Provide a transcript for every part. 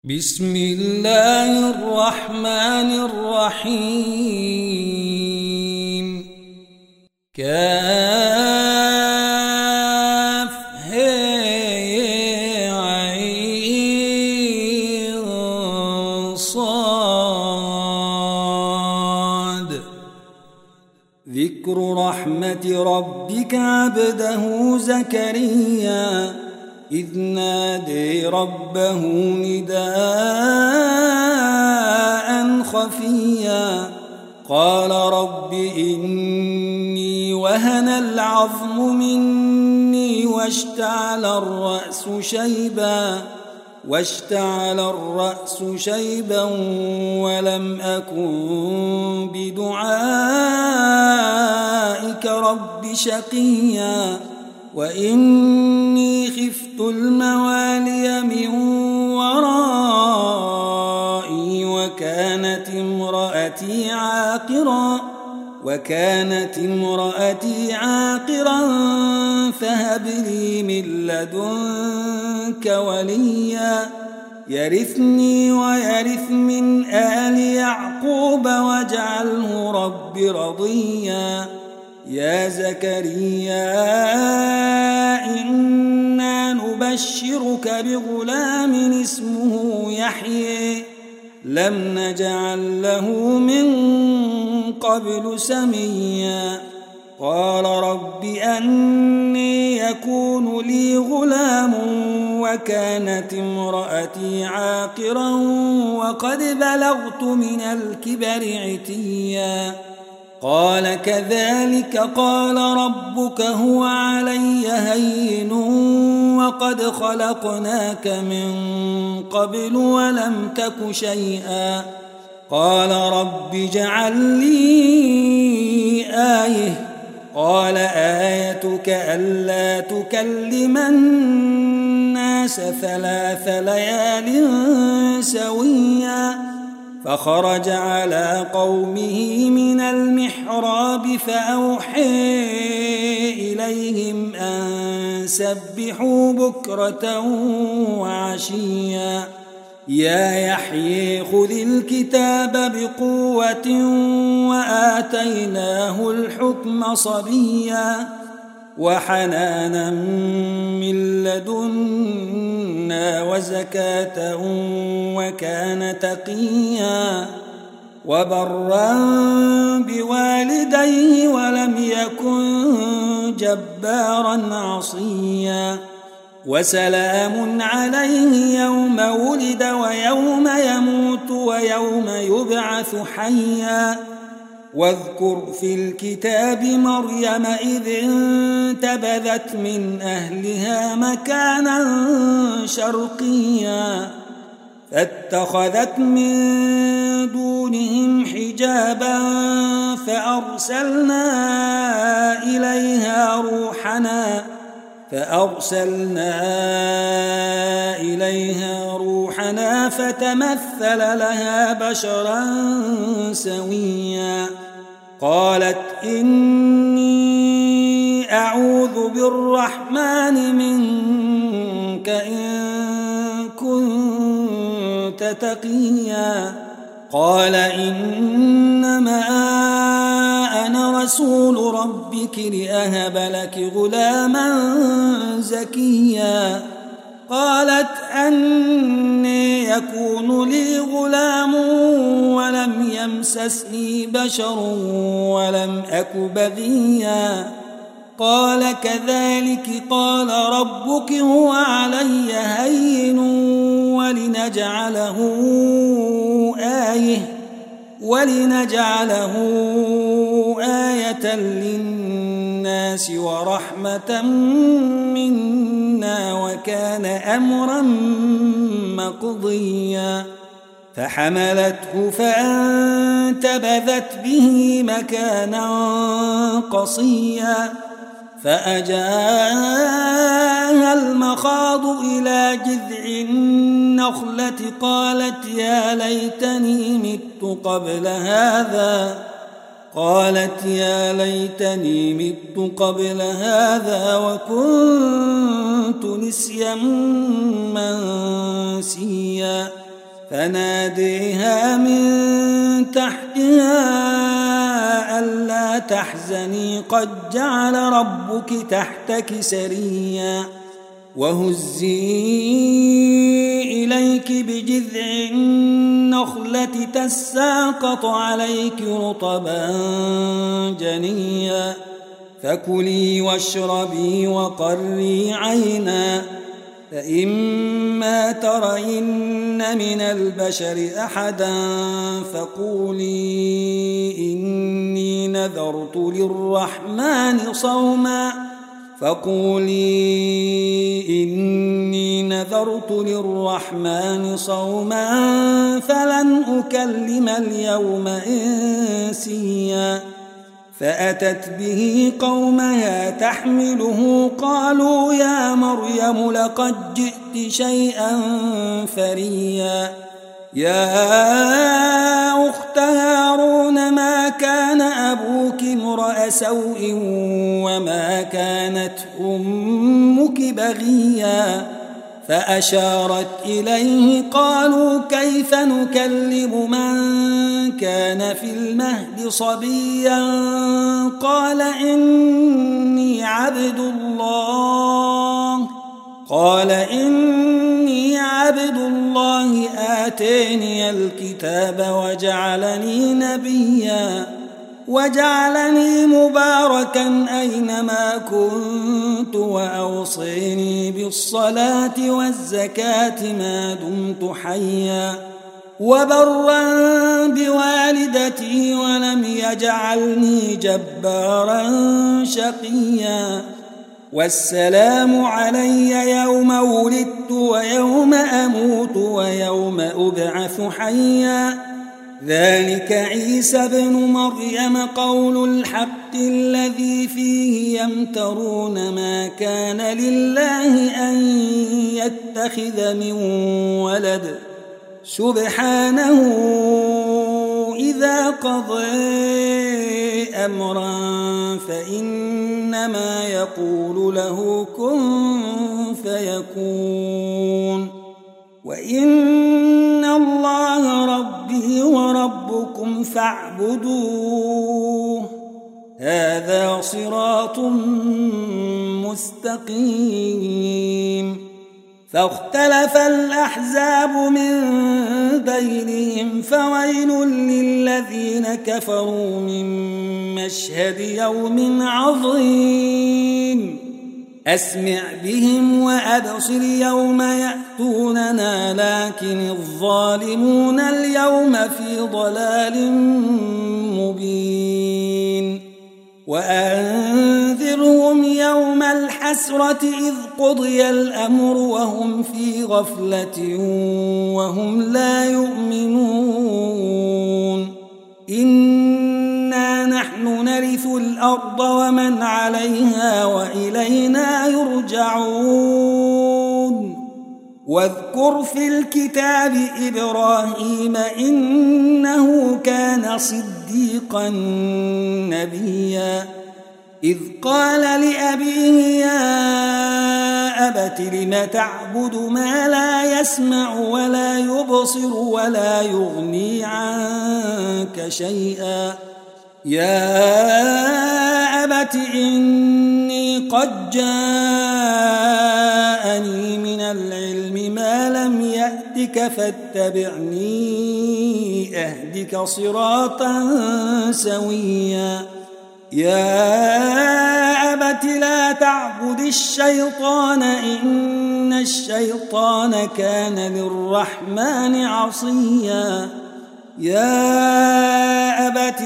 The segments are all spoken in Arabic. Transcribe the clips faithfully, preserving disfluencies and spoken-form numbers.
بسم الله الرحمن الرحيم. كاف هاء عين صاد. ذكر رحمة ربك عبده زكريا إذ نادي ربه نداء خفيا قال رب إني وهن العظم مني واشتعل الرأس شيبا واشتعل الرأس شيبا ولم أكن بدعائك رب شقيا وإني خفت الموالي من ورائي وكانت امرأتي عاقرا وكانت امرأتي عاقرا فهب لي من لدنك وليا يرثني ويرث من آل يعقوب واجعله رب رضيا. يا زكريا إنا نبشرك بغلام اسمه يحيى لم نجعل له من قبل سميا. قال رب أني يكون لي غلام وكانت امرأتي عاقرا وقد بلغت من الكبر عتيا. قال كذلك قال ربك هو علي هين وقد خلقناك من قبل ولم تك شيئا. قال رب اجعل لي آية قال آيتك ألا تكلم الناس ثلاث ليال سويا. فخرج على قومه من المحراب فأوحى إليهم أن سبحوا بكرة وعشيا. يا يحيى خذ الكتاب بقوة وآتيناه الحكم صبيا وحنانا من لدنا وزكاة وكان تقيا وبرا بوالديه ولم يكن جبارا عصيا. وسلام عليه يوم ولد ويوم يموت ويوم يبعث حيا. واذكر في الكتاب مريم إذ انتبذت من أهلها مكانا شرقيا فاتخذت من دونهم حجابا فأرسلنا إليها روحنا فأرسلنا إليها روحنا فتمثل لها بشرا سويا. قالت إني أعوذ بالرحمن منك إن كنت تقيا. قال إنما أنا رسول ربك لأهب لك غلاما زكيا. قالت أني يكون لي غلام ولم يمسسني بشر ولم أك بغيا. قال كذلك قال ربك هو علي هين ولنجعله آية ولنجعله آية للناس ورحمة منا وكان أمرا مقضيا. فحملته فانتبذت به مكانا قصيا فأجاءها المخاض إلى جذع النخلة قالت يا ليتني مت قبل هذا قالت يا ليتني مت قبل هذا وكنت نسيا منسيا فناديها من تحتها ألا تحزني قد جعل ربك تحتك سريا وهزي إليك بجذع النخلة تساقط عليك رطبا جنيا فكلي واشربي وقري عينا فإما ترين من البشر أحدا فقولي إني نذرت للرحمن صوما فقولي إني نذرت للرحمن صوما فلن أكلم اليوم إنسيا فأتت به قومها تحمله قالوا يا مريم لقد جئت شيئا فريا يا أخت هارون ما كان أبوك امرأ سوء وما كانت أمك بغيا فأشارت إليه قالوا كيف نكلم من كان في المهد صبيا قال إني عبد الله قال إني عبد الله آتاني الكتاب وجعلني نبيا وجعلني مباركا أينما كنت وأوصيني بالصلاة والزكاة ما دمت حيا وبرا بوالدتي ولم يجعلني جبارا شقيا والسلام علي يوم ولدت ويوم أموت ويوم أبعث حيا ذلك عيسى بن مريم قول الحق الذي فيه يمترون ما كان لله أن يتخذ من ولد سبحانه إذا قضى أمرا فإنما يقول له كن فيكون وإن الله ربي وربكم فاعبدوه هذا صراط مستقيم فاختلف الأحزاب من بينهم فويل للذين كفروا من مشهد يوم عظيم أسمع بهم وأبصر يوم يأتوننا لكن الظالمون اليوم في ضلال مبين وأنذرهم يوم الحسرة إذ قضي الأمر وهم في غفلة وهم لا يؤمنون إنا نحن نرث الأرض ومن عليها وإلينا يرجعون واذكر في الكتاب إبراهيم إنه كان صديقا نبيا إذ قال لأبيه يا أبت لم تعبد ما لا يسمع ولا يبصر ولا يغني عنك شيئا يا أبت إني قد جاءني من العلم ما لم يأتك فاتبعني أهدك صراطا سويا يا أبت لا تعبد الشيطان إن الشيطان كان للرحمن عصيا يا أبت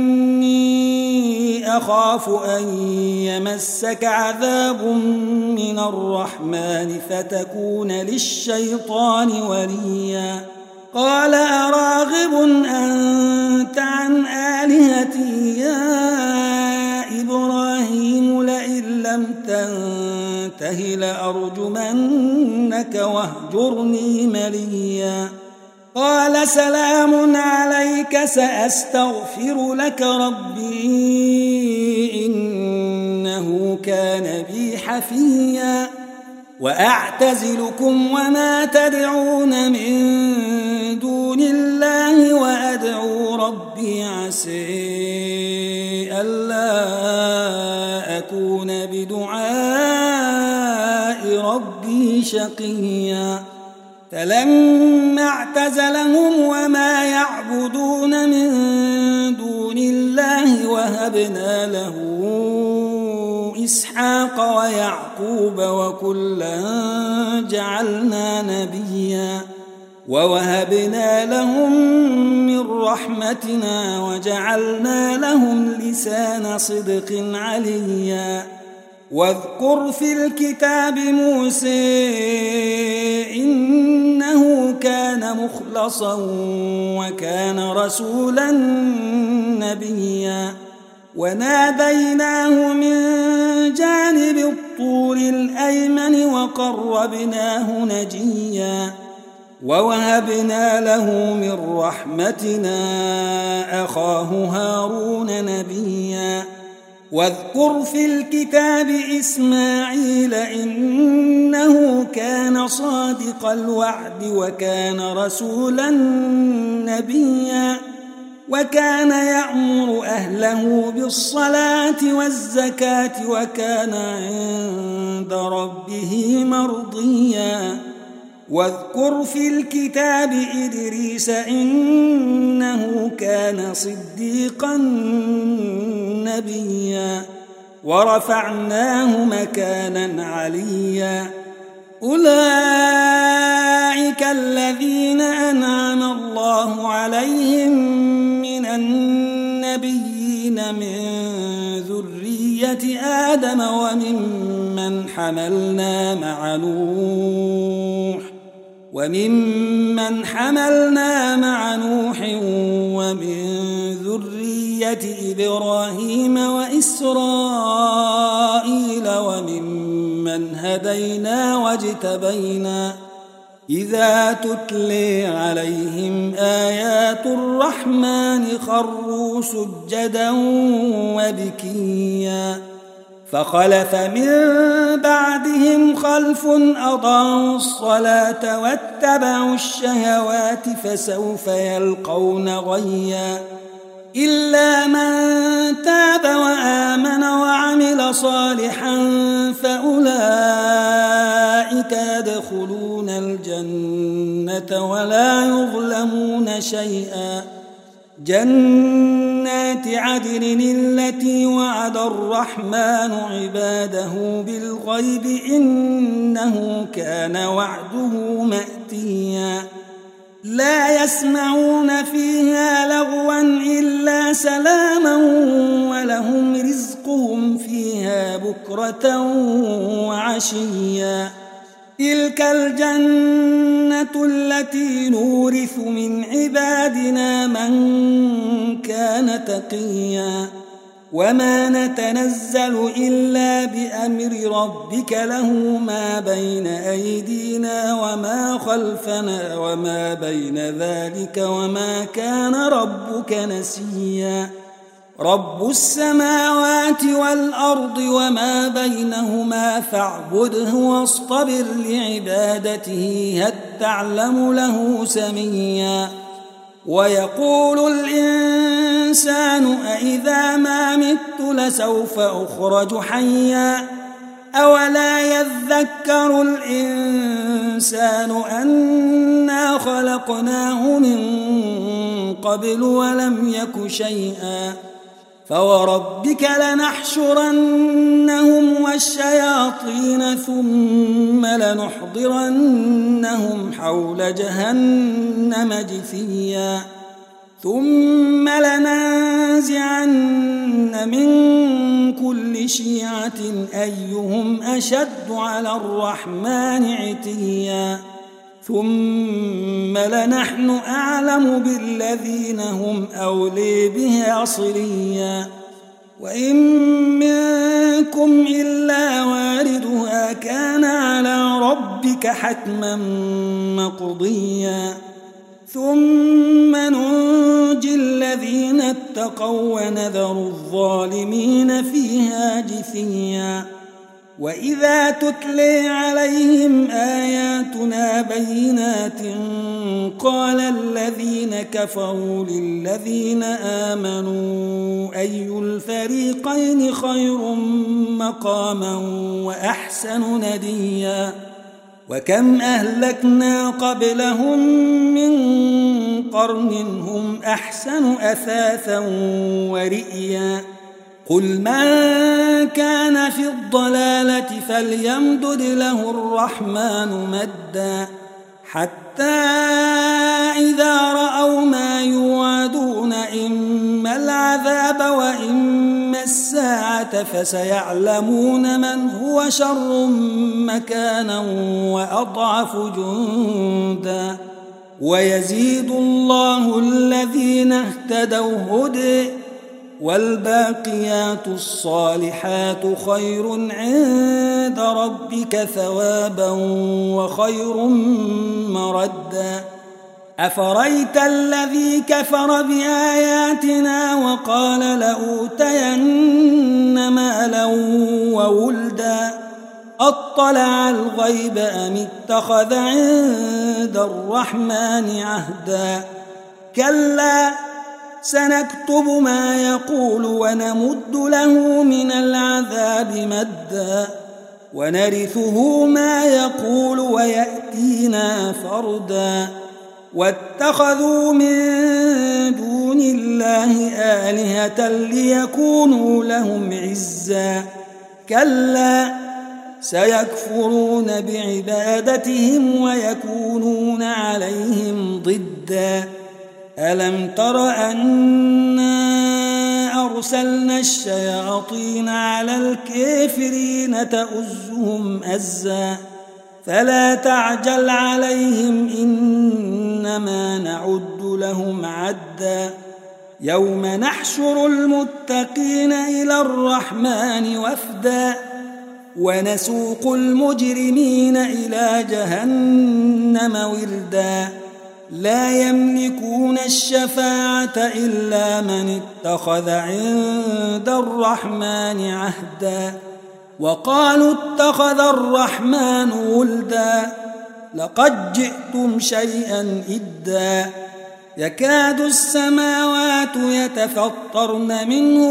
إني أخاف أن يمسك عذاب من الرحمن فتكون للشيطان وليا قال أراغب أنت عن آلهتي يا إبراهيم لئن لم تنته لأرجمنك واهجرني مليا قال سلام عليك سأستغفر لك ربي إنه كان بي حفيا وأعتزلكم وما تدعون من ربي عسى ألا أكون بدعاء ربي شقيا فلما اعتزلهم وما يعبدون من دون الله وهبنا له إسحاق ويعقوب وكلا جعلنا نبيا ووهبنا لهم من رحمتنا وجعلنا لهم لسان صدق عليا واذكر في الكتاب موسى إنه كان مخلصا وكان رسولا نبيا وناديناه من جانب الطور الأيمن وقربناه نجيا ووهبنا له من رحمتنا أخاه هارون نبيا واذكر في الكتاب إسماعيل إنه كان صادق الوعد وكان رسولا نبيا وكان يأمر أهله بالصلاة والزكاة وكان عند ربه مرضيا واذكر في الكتاب إدريس إنه كان صديقا نبيا ورفعناه مكانا عليا أولئك الذين أنعم الله عليهم من النبيين من ذرية آدم وممن حملنا مع نوح وممن حملنا مع نوح ومن ذرية إبراهيم وإسرائيل وممن هدينا واجتبينا إذا تتلي عليهم آيات الرحمن خروا سجدا وبكيا فخلف من بعدهم خلف أضاعوا الصلاة واتبعوا الشهوات فسوف يلقون غيا إلا من تاب وآمن وعمل صالحا فأولئك يدخلون الجنة ولا يظلمون شيئا جنات عدن التي وعد الرحمن عباده بالغيب إنه كان وعده مأتيا لا يسمعون فيها لغوا إلا سلاما ولهم رزقهم فيها بكرة وعشيا تلك الجنة التي نورث من عبادنا من كان تقيا وما نتنزل إلا بأمر ربك له ما بين أيدينا وما خلفنا وما بين ذلك وما كان ربك نسيا رب السماوات والأرض وما بينهما فاعبده واصطبر لعبادته هل تعلم له سميا ويقول الإنسان أإذا ما مت لسوف أخرج حيا أولا يذكر الإنسان أنا خلقناه من قبل ولم يك شيئا فوربك لنحشرنهم والشياطين ثم لنحضرنهم حول جهنم جثيا ثم لننزعن من كل شيعة أيهم أشد على الرحمن عتيا ثم لنحن أعلم بالذين هم أولي بها صليا وإن منكم إلا واردها كان على ربك حتما مقضيا ثم ننجي الذين اتقوا ونذر الظالمين فيها جثيا وإذا تتلي عليهم آياتنا بينات قال الذين كفروا للذين آمنوا أي الفريقين خير مقاما وأحسن نديا وكم أهلكنا قبلهم من قرن هم أحسن أثاثا ورئيا قل من كان في الضلالة فليمدد له الرحمن مدا حتى إذا رأوا ما يوعدون إما العذاب وإما الساعة فسيعلمون من هو شر مكانا وأضعف جندا ويزيد الله الذين اهتدوا هدى والباقيات الصالحات خير عند ربك ثوابا وخير مردا أفريت الذي كفر بآياتنا وقال لأوتين مالا وولدا أطلع الغيب أم اتخذ عند الرحمن عهدا كلا سنكتب ما يقول ونمد له من العذاب مدا ونرثه ما يقول ويأتينا فردا واتخذوا من دون الله آلهة ليكونوا لهم عزا كلا سيكفرون بعبادتهم ويكونون عليهم ضدا ألم تر أنا أرسلنا الشياطين على الكافرين تؤزهم أزا فلا تعجل عليهم إنما نعد لهم عدا يوم نحشر المتقين إلى الرحمن وفدا ونسوق المجرمين إلى جهنم وردا لا يملكون الشفاعة إلا من اتخذ عند الرحمن عهدا وقالوا اتخذ الرحمن ولدا لقد جئتم شيئا إدا يكاد السماوات يتفطرن منه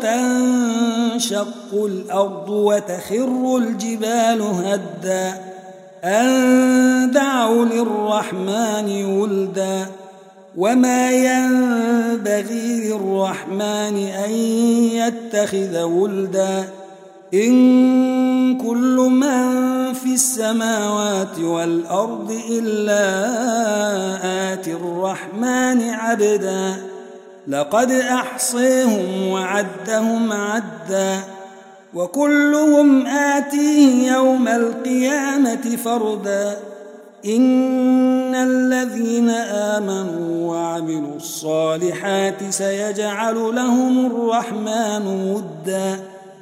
وتنشق الأرض وتخر الجبال هدا أن دعوا للرحمن ولدا وما ينبغي للرحمن أن يتخذ ولدا إن كل من في السماوات والأرض إلا آتي الرحمن عبدا لقد أحصيهم وعدهم عدا وكلهم آتيه يوم القيامة فردا إن الذين آمنوا وعملوا الصالحات سيجعل لهم الرحمن ودا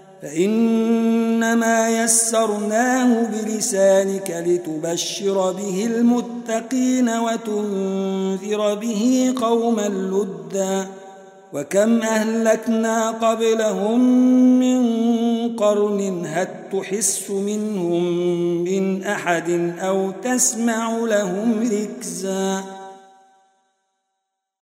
فإنما يسرناه بلسانك لتبشر به المتقين وتنذر به قوما لدا وكم أهلكنا قبلهم من قرن هل تحس منهم من أحد أو تسمع لهم ركزا